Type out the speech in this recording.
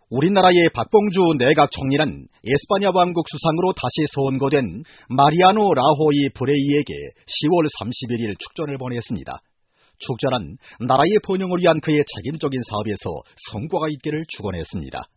우리나라의 박봉주 내각 총리는 에스파냐 왕국 수상으로 다시 선거된 마리아노 라호이 브레이에게 10월 31일 축전을 보냈습니다. 축전은 나라의 번영을 위한 그의 책임적인 사업에서 성과가 있기를 축원했습니다.